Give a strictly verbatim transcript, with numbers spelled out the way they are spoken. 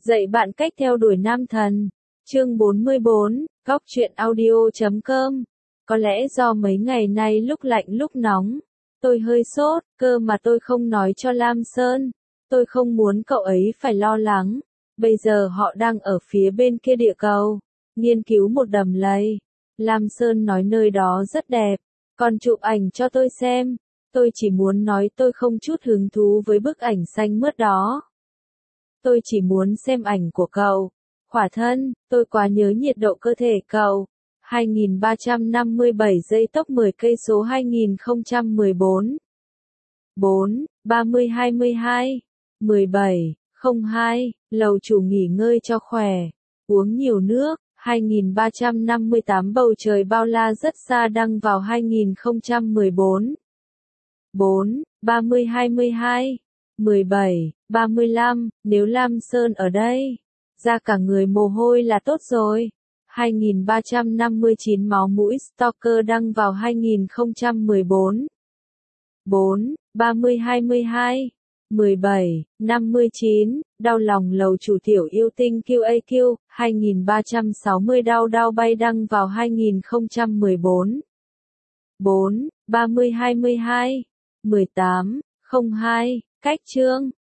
Dạy bạn cách theo đuổi nam thần. Chương bốn mươi bốn, Góc truyện audio chấm com. Có lẽ do mấy ngày nay lúc lạnh lúc nóng, tôi hơi sốt, cơ mà tôi không nói cho Lam Sơn. Tôi không muốn cậu ấy phải lo lắng. Bây giờ họ đang ở phía bên kia địa cầu, nghiên cứu một đầm lầy. Lam Sơn nói nơi đó rất đẹp, còn chụp ảnh cho tôi xem. Tôi chỉ muốn nói tôi không chút hứng thú với bức ảnh xanh mướt đó. Tôi chỉ muốn xem ảnh của cậu. Khỏa thân, tôi quá nhớ nhiệt độ cơ thể cậu. hai nghìn ba trăm năm mươi bảy giây tốc mười cây số hai nghìn không trăm mười bốn. bốn, ba mươi hai mươi hai, mười bảy, không hai, lầu chủ nghỉ ngơi cho khỏe. Uống nhiều nước. hai nghìn ba trăm năm mươi tám bầu trời bao la rất xa đăng vào hai nghìn không trăm mười bốn. bốn, ba mươi hai mươi hai, mười bảy, ba mươi lăm, nếu Lam Sơn ở đây, ra cả người mồ hôi là tốt rồi. hai nghìn ba trăm năm mươi chín máu mũi stalker đăng vào hai nghìn không trăm mười bốn. bốn, ba mươi hai mươi hai, mười bảy, năm mươi chín, đau lòng lầu chủ tiểu yêu tinh quy a quy, hai nghìn ba trăm sáu mươi đau đau bay đăng vào hai nghìn không trăm mười bốn. bốn, ba mươi hai mươi hai, mười tám, không hai, cách chương,